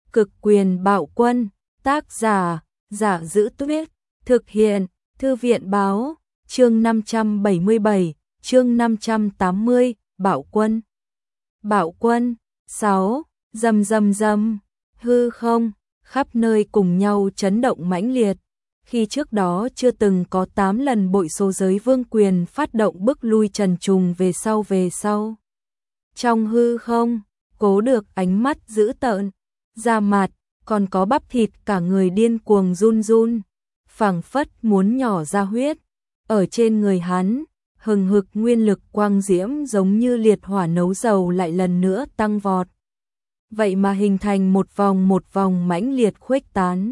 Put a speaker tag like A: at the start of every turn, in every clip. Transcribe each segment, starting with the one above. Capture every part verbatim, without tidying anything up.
A: Cực quyền bạo quân, tác giả, Giả Giữ Tuyết, thực hiện, Thư viện báo, chương năm trăm bảy mươi bảy, chương năm trăm tám mươi, bạo quân. Bạo quân, sáu, rầm rầm rầm, hư không, khắp nơi cùng nhau chấn động mãnh liệt. Khi trước đó chưa từng có tám lần bội số giới vương quyền phát động bức lui Trần Trùng về sau về sau. Trong hư không, Cố Được ánh mắt dữ tợn, da mặt, còn có bắp thịt cả người điên cuồng run run, phảng phất muốn nhỏ ra huyết. Ở trên người hắn, hừng hực nguyên lực quang diễm giống như liệt hỏa nấu dầu lại lần nữa tăng vọt. Vậy mà hình thành một vòng một vòng mãnh liệt khuếch tán.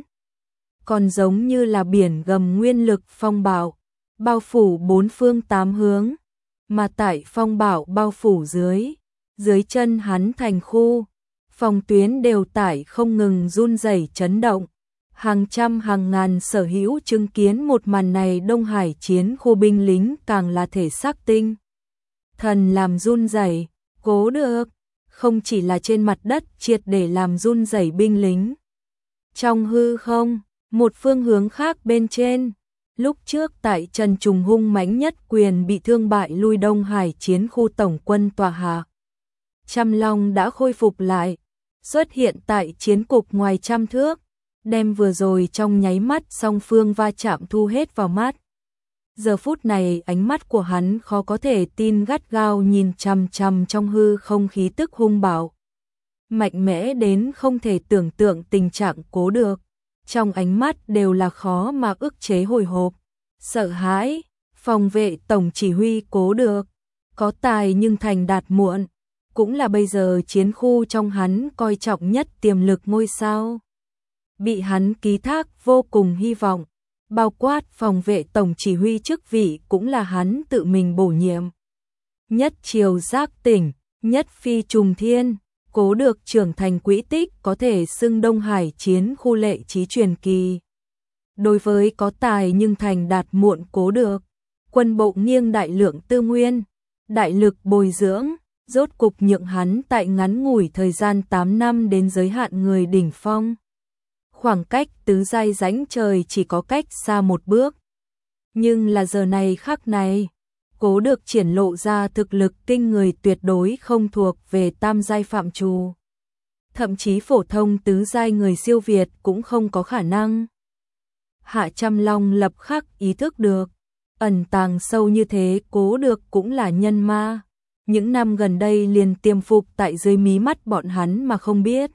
A: Còn giống như là biển gầm nguyên lực phong bạo, bao phủ bốn phương tám hướng. Mà tại phong bạo bao phủ dưới, dưới chân hắn thành khu, phòng tuyến đều tải không ngừng run rẩy chấn động. Hàng trăm hàng ngàn sở hữu chứng kiến một màn này Đông Hải chiến khu binh lính càng là thể xác tinh thần làm run rẩy. Cố Được không chỉ là trên mặt đất triệt để làm run rẩy binh lính. Trong hư không, một phương hướng khác bên trên, lúc trước tại Trần Trùng hung mãnh nhất quyền bị thương bại lui Đông Hải chiến khu tổng quân tọa hạ. Trăm Long đã khôi phục lại, xuất hiện tại chiến cục ngoài trăm thước, đem vừa rồi trong nháy mắt song phương va chạm thu hết vào mắt. Giờ phút này ánh mắt của hắn khó có thể tin gắt gao nhìn chằm chằm trong hư không khí tức hung bạo. Mạnh mẽ đến không thể tưởng tượng tình trạng Cố Được. Trong ánh mắt đều là khó mà ức chế hồi hộp, sợ hãi. Phòng vệ tổng chỉ huy Cố Được, có tài nhưng thành đạt muộn, cũng là bây giờ chiến khu trong hắn coi trọng nhất tiềm lực ngôi sao. Bị hắn ký thác vô cùng hy vọng, bao quát phòng vệ tổng chỉ huy chức vị cũng là hắn tự mình bổ nhiệm. Nhất triều giác tỉnh, nhất phi trùng thiên, Cố Được trưởng thành quỹ tích có thể xưng Đông Hải chiến khu lệ trí truyền kỳ. Đối với có tài nhưng thành đạt muộn Cố Được, quân bộ nghiêng đại lượng tư nguyên, đại lực bồi dưỡng, rốt cục nhượng hắn tại ngắn ngủi thời gian tám năm đến giới hạn người đỉnh phong. Khoảng cách tứ giai rãnh trời chỉ có cách xa một bước. Nhưng là giờ này khắc này, Cố Được triển lộ ra thực lực kinh người tuyệt đối không thuộc về tam giai phạm trù. Thậm chí phổ thông tứ giai người siêu việt cũng không có khả năng. Hạ Trăm Long lập khắc ý thức được, ẩn tàng sâu như thế Cố Được cũng là nhân ma. Những năm gần đây liền tiềm phục tại dưới mí mắt bọn hắn mà không biết.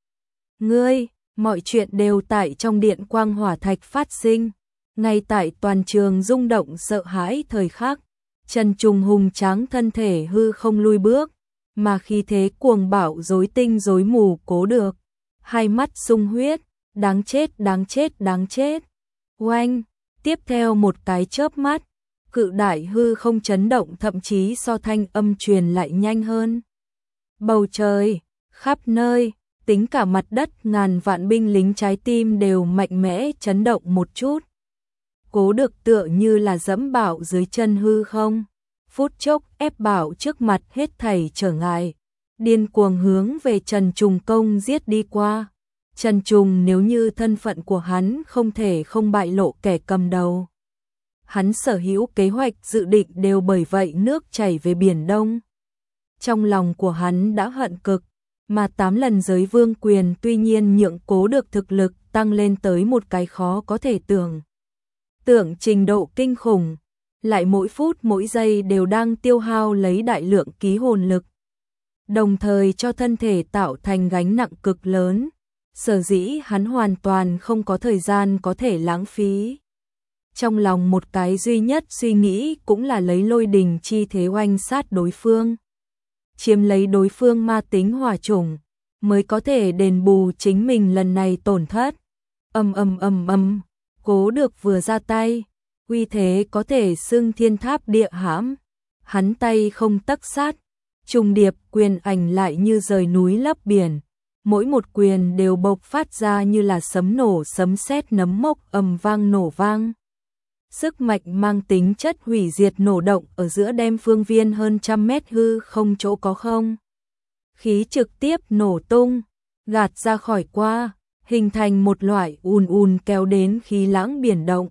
A: Ngươi, mọi chuyện đều tại trong điện quang hỏa thạch phát sinh. Ngay tại toàn trường rung động sợ hãi thời khắc, Trần Trùng hùng tráng thân thể hư không lui bước, mà khi thế cuồng bạo rối tinh rối mù Cố Được, hai mắt sung huyết, đáng chết đáng chết đáng chết. Oanh, tiếp theo một cái chớp mắt, cự đại hư không chấn động thậm chí so thanh âm truyền lại nhanh hơn. Bầu trời, khắp nơi, tính cả mặt đất ngàn vạn binh lính trái tim đều mạnh mẽ chấn động một chút. Cố Được tựa như là dẫm bạo dưới chân hư không, phút chốc ép bảo trước mặt hết thảy trở ngại, điên cuồng hướng về Trần Trùng công giết đi qua. Trần Trùng nếu như thân phận của hắn không thể không bại lộ kẻ cầm đầu. Hắn sở hữu kế hoạch dự định đều bởi vậy nước chảy về Biển Đông. Trong lòng của hắn đã hận cực, mà tám lần giới vương quyền tuy nhiên nhượng Cố Được thực lực tăng lên tới một cái khó có thể tưởng. Tưởng trình độ kinh khủng, lại mỗi phút mỗi giây đều đang tiêu hao lấy đại lượng ký hồn lực. Đồng thời cho thân thể tạo thành gánh nặng cực lớn, sở dĩ hắn hoàn toàn không có thời gian có thể lãng phí. Trong lòng một cái duy nhất suy nghĩ cũng là lấy lôi đình chi thế oanh sát đối phương. Chiếm lấy đối phương ma tính hỏa chủng, mới có thể đền bù chính mình lần này tổn thất. Âm âm âm âm, Cố Được vừa ra tay, uy thế có thể xưng thiên tháp địa hãm. Hắn tay không tấc sát, trùng điệp quyền ảnh lại như rời núi lấp biển. Mỗi một quyền đều bộc phát ra như là sấm nổ sấm sét nấm mốc ầm vang nổ vang. Sức mạnh mang tính chất hủy diệt nổ động ở giữa đem phương viên hơn trăm mét hư không chỗ có không. Khí trực tiếp nổ tung, gạt ra khỏi qua, hình thành một loại ùn ùn kéo đến khí lãng biển động,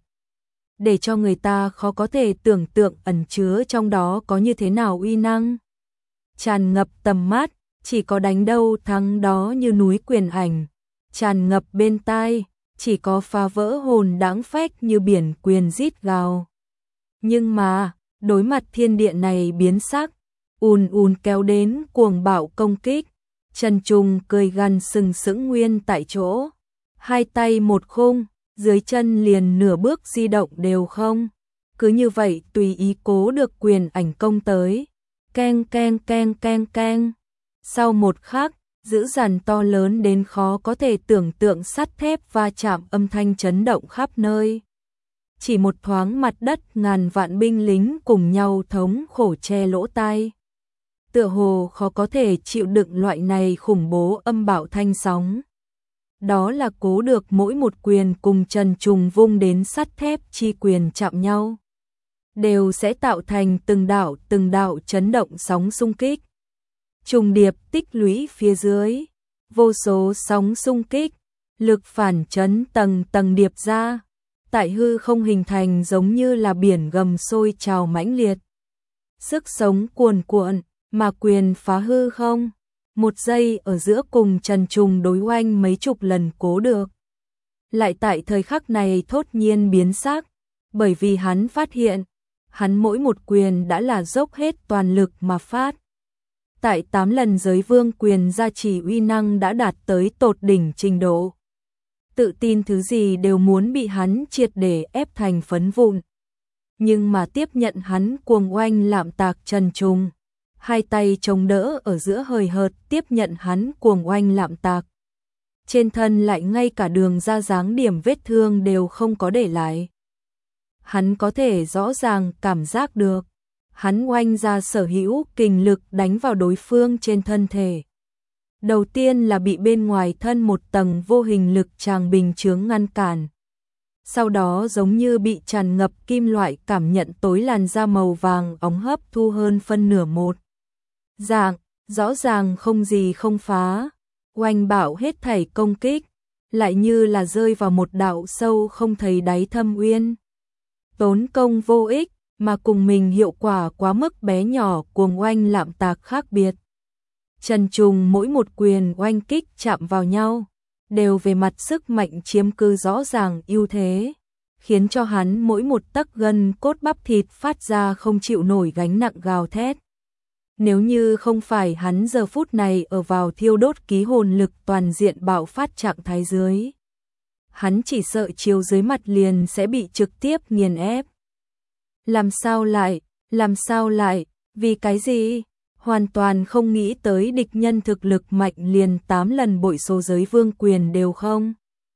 A: để cho người ta khó có thể tưởng tượng ẩn chứa trong đó có như thế nào uy năng. Tràn ngập tầm mắt, chỉ có đánh đâu thắng đó như núi quyền ảnh, tràn ngập bên tai, chỉ có phá vỡ hồn đáng phách như biển quyền rít gào. Nhưng mà, đối mặt thiên địa này biến sắc, ùn ùn kéo đến cuồng bạo công kích, Trần Trùng cười gằn sừng sững nguyên tại chỗ, hai tay một khung, dưới chân liền nửa bước di động đều không. Cứ như vậy tùy ý cố được quyền ảnh công tới. Keng keng keng keng keng. Sau một khắc, dữ dằn to lớn đến khó có thể tưởng tượng sắt thép va chạm âm thanh chấn động khắp nơi. Chỉ một thoáng mặt đất ngàn vạn binh lính cùng nhau thống khổ che lỗ tai. Tựa hồ khó có thể chịu đựng loại này khủng bố âm bạo thanh sóng. Đó là cố được mỗi một quyền cùng Trần Trùng vung đến sắt thép chi quyền chạm nhau, đều sẽ tạo thành từng đạo từng đạo chấn động sóng xung kích. Trùng điệp tích lũy phía dưới, vô số sóng xung kích, lực phản chấn tầng tầng điệp ra, tại hư không hình thành giống như là biển gầm sôi trào mãnh liệt. Sức sống cuồn cuộn, mà quyền phá hư không. Một giây ở giữa cùng Trần Trùng đối oanh mấy chục lần cố được. Lại tại thời khắc này thốt nhiên biến sắc, bởi vì hắn phát hiện, hắn mỗi một quyền đã là dốc hết toàn lực mà phát. Tại tám lần giới vương quyền gia trì uy năng đã đạt tới tột đỉnh trình độ. Tự tin thứ gì đều muốn bị hắn triệt để ép thành phấn vụn. Nhưng mà tiếp nhận hắn cuồng oanh lạm tạc Trần Trùng, hai tay chống đỡ ở giữa hời hợt tiếp nhận hắn cuồng oanh lạm tạc. Trên thân lại ngay cả đường ra dáng điểm vết thương đều không có để lại. Hắn có thể rõ ràng cảm giác được, hắn oanh ra sở hữu kình lực đánh vào đối phương trên thân thể. Đầu tiên là bị bên ngoài thân một tầng vô hình lực tràng bình chướng ngăn cản. Sau đó giống như bị tràn ngập kim loại cảm nhận tối làn da màu vàng óng hấp thu hơn phân nửa một. Dạng, rõ ràng không gì không phá, oanh bạo hết thảy công kích, lại như là rơi vào một đạo sâu không thấy đáy thâm uyên. Tốn công vô ích, mà cùng mình hiệu quả quá mức bé nhỏ cuồng oanh lạm tạc khác biệt. Trần Trùng mỗi một quyền oanh kích chạm vào nhau, đều về mặt sức mạnh chiếm cứ rõ ràng ưu thế, khiến cho hắn mỗi một tấc gân cốt bắp thịt phát ra không chịu nổi gánh nặng gào thét. Nếu như không phải hắn giờ phút này ở vào thiêu đốt ký hồn lực toàn diện bạo phát trạng thái dưới, hắn chỉ sợ chiều dưới mặt liền sẽ bị trực tiếp nghiền ép. Làm sao lại, làm sao lại, vì cái gì? Hoàn toàn không nghĩ tới địch nhân thực lực mạnh liền tám lần bội số giới vương quyền đều không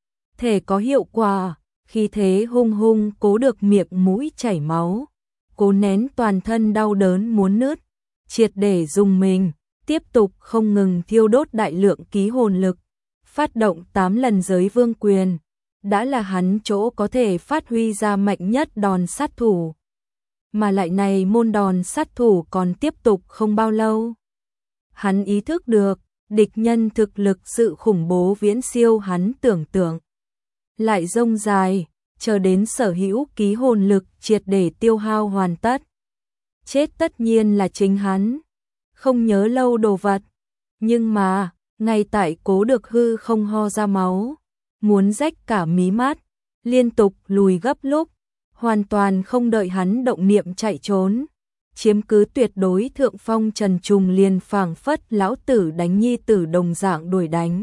A: thể có hiệu quả, khi thế hung hung cố được miệng mũi chảy máu, cố nén toàn thân đau đớn muốn nứt, triệt để dùng mình, tiếp tục không ngừng thiêu đốt đại lượng ký hồn lực, phát động tám lần giới vương quyền, đã là hắn chỗ có thể phát huy ra mạnh nhất đòn sát thủ. Mà lại này môn đòn sát thủ còn tiếp tục không bao lâu. Hắn ý thức được, địch nhân thực lực sự khủng bố viễn siêu hắn tưởng tượng. Lại rông dài, chờ đến sở hữu ký hồn lực triệt để tiêu hao hoàn tất. Chết tất nhiên là chính hắn, không nhớ lâu đồ vật. Nhưng mà, ngay tại cố được hư không ho ra máu, muốn rách cả mí mắt, liên tục lùi gấp lúc, hoàn toàn không đợi hắn động niệm chạy trốn, chiếm cứ tuyệt đối thượng phong Trần Trùng liền phảng phất lão tử đánh nhi tử đồng dạng đuổi đánh.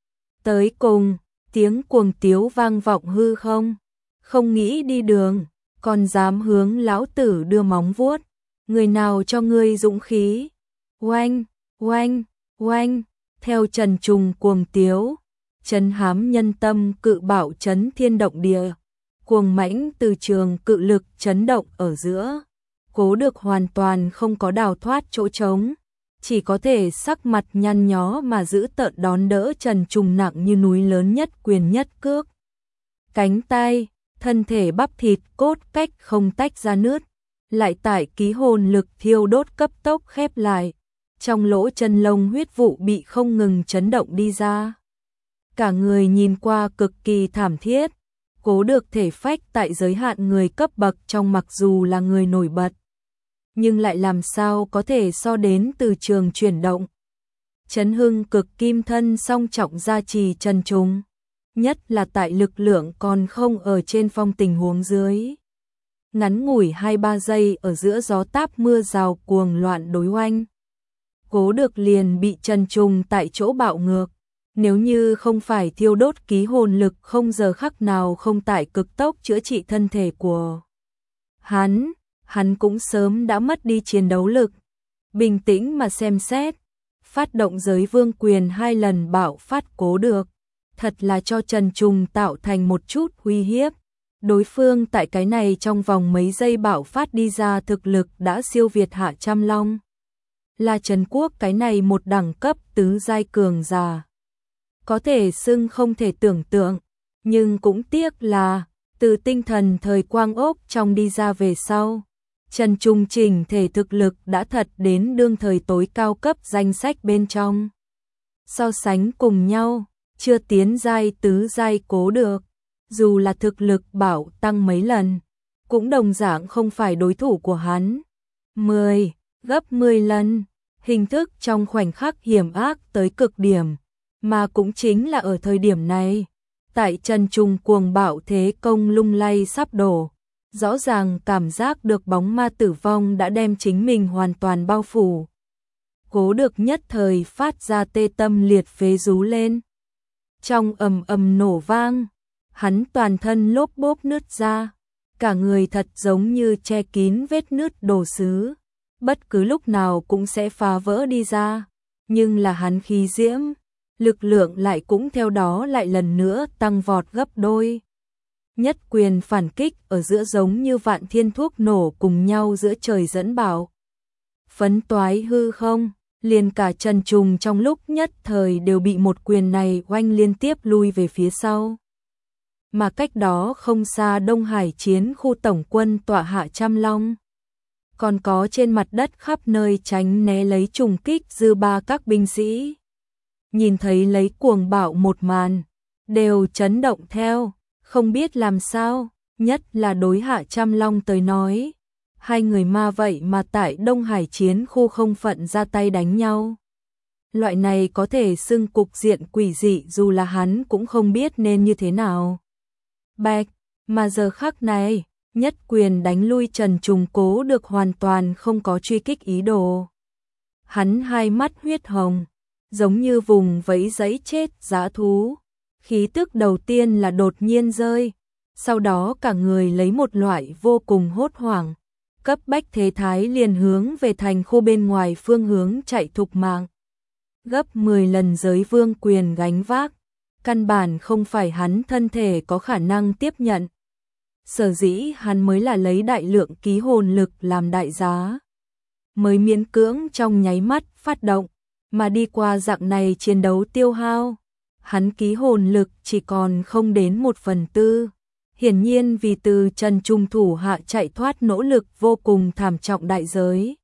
A: Tới cùng, tiếng cuồng tiếu vang vọng hư không, không nghĩ đi đường, còn dám hướng lão tử đưa móng vuốt, người nào cho ngươi dũng khí? Oanh, oanh, oanh, theo Trần Trùng cuồng tiếu, chấn hám nhân tâm cự bạo chấn thiên động địa. Cuồng mãnh từ trường cự lực chấn động ở giữa, cố được hoàn toàn không có đào thoát chỗ trống, chỉ có thể sắc mặt nhăn nhó mà giữ tợn đón đỡ Trần Trùng nặng như núi lớn nhất quyền nhất cước. Cánh tay, thân thể bắp thịt cốt cách không tách ra nứt, lại tại ký hồn lực thiêu đốt cấp tốc khép lại, trong lỗ chân lông huyết vụ bị không ngừng chấn động đi ra. cả người nhìn qua cực kỳ thảm thiết. Cố được thể phách tại giới hạn người cấp bậc trong mặc dù là người nổi bật, nhưng lại làm sao có thể so đến từ trường chuyển động. Chấn hưng cực kim thân song trọng gia trì Trần Trùng, nhất là tại lực lượng còn không ở trên phong tình huống dưới. Ngắn ngủi hai ba giây ở giữa gió táp mưa rào cuồng loạn đối oanh, Cố được liền bị Trần Trùng tại chỗ bạo ngược. Nếu như không phải thiêu đốt ký hồn lực không giờ khắc nào không tại cực tốc chữa trị thân thể của hắn, hắn cũng sớm đã mất đi chiến đấu lực. Bình tĩnh mà xem xét, phát động giới vương quyền hai lần bạo phát Cố được, thật là cho Trần Trùng tạo thành một chút uy hiếp. Đối phương tại cái này trong vòng mấy giây bạo phát đi ra thực lực đã siêu việt Hạ Trăm Long. Là Trần Quốc cái này một đẳng cấp tứ giai cường giả. Có thể xưng không thể tưởng tượng, nhưng cũng tiếc là từ tinh thần thời quang ốc trong đi ra về sau, Trần Trùng chỉnh thể thực lực đã thật đến đương thời tối cao cấp danh sách bên trong. So sánh cùng nhau, chưa tiến giai tứ giai Cố được, dù là thực lực bảo tăng mấy lần, cũng đồng dạng không phải đối thủ của hắn. mười, gấp mười lần, hình thức trong khoảnh khắc hiểm ác tới cực điểm. Mà cũng chính là ở thời điểm này, tại Trần Trùng cuồng bạo thế công lung lay sắp đổ, rõ ràng cảm giác được bóng ma tử vong đã đem chính mình hoàn toàn bao phủ. Cố được nhất thời phát ra tê tâm liệt phế rú lên. Trong ầm ầm nổ vang, hắn toàn thân lốp bốp nứt ra, cả người thật giống như che kín vết nứt đồ sứ, bất cứ lúc nào cũng sẽ phá vỡ đi ra, nhưng là hắn khí diễm, lực lượng lại cũng theo đó lại lần nữa tăng vọt gấp đôi. Nhất quyền phản kích ở giữa giống như vạn thiên thuốc nổ cùng nhau giữa trời dẫn bảo. Phấn toái hư không, liền cả Trần Trùng trong lúc nhất thời đều bị một quyền này oanh liên tiếp lui về phía sau. Mà cách đó không xa Đông Hải chiến khu tổng quân tọa Hạ Trăm Long. Còn có trên mặt đất khắp nơi tránh né lấy trùng kích dư ba các binh sĩ. Nhìn thấy lấy cuồng bạo một màn, đều chấn động theo, không biết làm sao, nhất là đối Hạ Trăm Long tới nói. Hai người ma vậy mà tại Đông Hải chiến khu không phận ra tay đánh nhau. Loại này có thể xưng cục diện quỷ dị dù là hắn cũng không biết nên như thế nào. Bạch, mà giờ khắc này, nhất quyền đánh lui Trần Trùng Cố được hoàn toàn không có truy kích ý đồ. Hắn hai mắt huyết hồng, giống như vùng vẫy giấy chết dã thú. Khí tức đầu tiên là đột nhiên rơi, sau đó cả người lấy một loại vô cùng hốt hoảng, cấp bách thế thái liền hướng về thành khu bên ngoài phương hướng chạy thục mạng. Gấp mười lần giới vương quyền gánh vác, căn bản không phải hắn thân thể có khả năng tiếp nhận. Sở dĩ hắn mới là lấy đại lượng ký hồn lực làm đại giá, mới miễn cưỡng trong nháy mắt phát động, mà đi qua dạng này chiến đấu tiêu hao, hắn ký hồn lực chỉ còn không đến một phần tư. Hiển nhiên vì từ Trần Trùng thủ hạ chạy thoát nỗ lực vô cùng thảm trọng đại giới.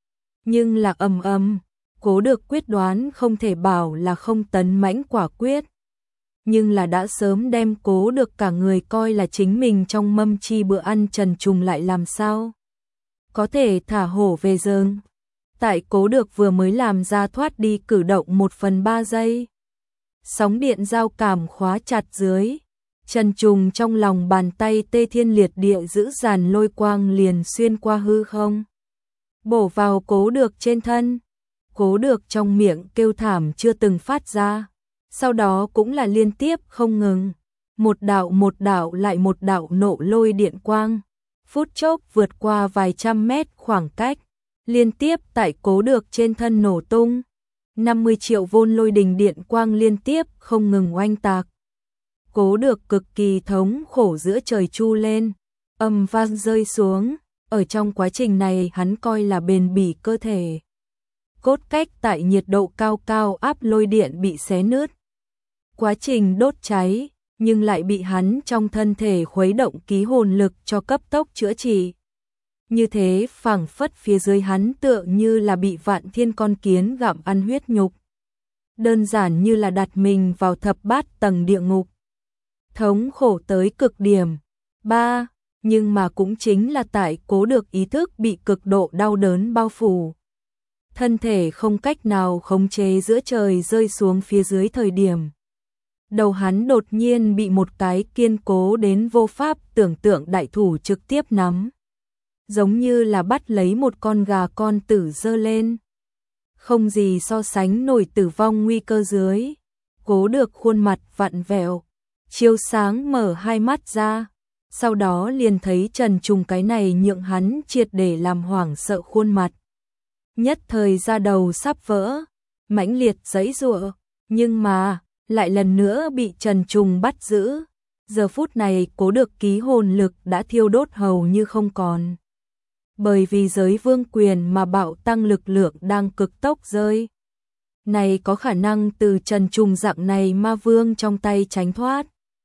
A: Nhưng là ầm ầm, Cố được quyết đoán không thể bảo là không tấn mãnh quả quyết. Nhưng là đã sớm đem Cố được cả người coi là chính mình trong mâm chi bữa ăn Trần Trùng lại làm sao có thể thả hổ về rừng. Tại Cố được vừa mới làm ra thoát đi cử động một phần ba giây, sóng điện giao cảm khóa chặt dưới, Trần Trùng trong lòng bàn tay tê thiên liệt địa giữ dàn lôi quang liền xuyên qua hư không, bổ vào Cố được trên thân. Cố được trong miệng kêu thảm chưa từng phát ra, sau đó cũng là liên tiếp không ngừng, một đạo một đạo lại một đạo nộ lôi điện quang, phút chốc vượt qua vài trăm mét khoảng cách, liên tiếp tại Cố được trên thân nổ tung. năm mươi triệu vôn lôi đình điện quang liên tiếp không ngừng oanh tạc. Cố được cực kỳ thống khổ giữa trời chu lên, âm vang rơi xuống, ở trong quá trình này hắn coi là bền bỉ cơ thể. Cốt cách tại nhiệt độ cao cao áp lôi điện bị xé nứt. Quá trình đốt cháy, nhưng lại bị hắn trong thân thể khuấy động ký hồn lực cho cấp tốc chữa trị. Như thế phảng phất phía dưới hắn tựa như là bị vạn thiên con kiến gặm ăn huyết nhục. đơn giản như là đặt mình vào thập bát tầng địa ngục. Thống khổ tới cực điểm. ba. Nhưng mà cũng chính là tại Cố Được ý thức bị cực độ đau đớn bao phủ. Thân thể không cách nào khống chế giữa trời rơi xuống phía dưới thời điểm. Đầu hắn đột nhiên bị một cái kiên cố đến vô pháp tưởng tượng đại thủ trực tiếp nắm. Giống như là bắt lấy một con gà con tử giơ lên. Không gì so sánh nổi tử vong nguy cơ dưới. Cố Được khuôn mặt vặn vẹo, chiếu sáng mở hai mắt ra. Sau đó liền thấy Trần Trùng cái này nhượng hắn triệt để làm hoảng sợ khuôn mặt. Nhất thời da đầu sắp vỡ, mãnh liệt giãy giụa, nhưng mà lại lần nữa bị Trần Trùng bắt giữ. Giờ phút này Cố Được ký hồn lực đã thiêu đốt hầu như không còn. Bởi vì giới vương quyền mà bạo tăng lực lượng đang cực tốc rơi. Này có khả năng từ Trần Trùng dạng này ma vương trong tay tránh thoát.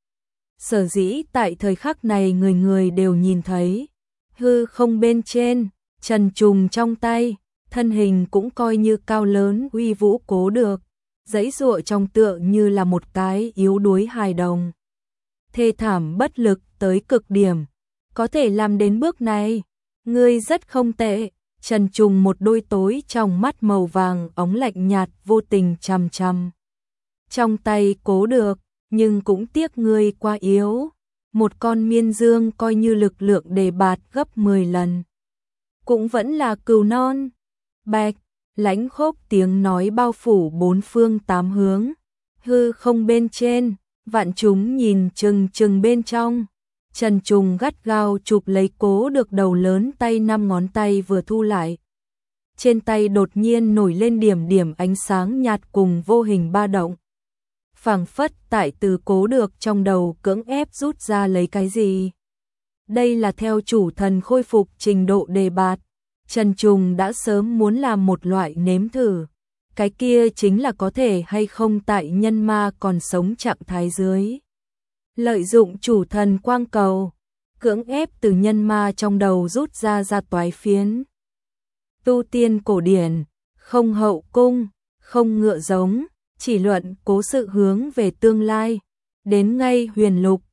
A: Sở dĩ tại thời khắc này người người đều nhìn thấy. Hư không bên trên, Trần Trùng trong tay, thân hình cũng coi như cao lớn uy vũ Cố Được. Giãy giụa trong tựa như là một cái yếu đuối hài đồng. Thê thảm bất lực tới cực điểm. Có thể làm đến bước này, ngươi rất không tệ. Trần Trùng một đôi tối trong mắt màu vàng óng lạnh nhạt vô tình chằm chằm trong tay Cố Được, nhưng cũng tiếc ngươi quá yếu. Một con miên dương coi như lực lượng đề bạt gấp mười lần. Cũng vẫn là cừu non. Bạch, lãnh khốc tiếng nói bao phủ bốn phương tám hướng. Hư không bên trên, vạn chúng nhìn chừng chừng bên trong. Trần Trùng gắt gao chụp lấy Cố Được đầu lớn tay, năm ngón tay vừa thu lại. Trên tay đột nhiên nổi lên điểm điểm ánh sáng nhạt cùng vô hình ba động. Phảng phất tại từ Cố Được trong đầu cưỡng ép rút ra lấy cái gì. Đây là theo chủ thần khôi phục trình độ đề bạt. Trần Trùng đã sớm muốn làm một loại nếm thử. Cái kia chính là có thể hay không tại nhân ma còn sống trạng thái dưới. Lợi dụng chủ thần quang cầu, cưỡng ép từ nhân ma trong đầu rút ra ra toái phiến. Tu tiên cổ điển, không hậu cung, không ngựa giống, chỉ luận cố sự hướng về tương lai. Đến ngay huyền lục,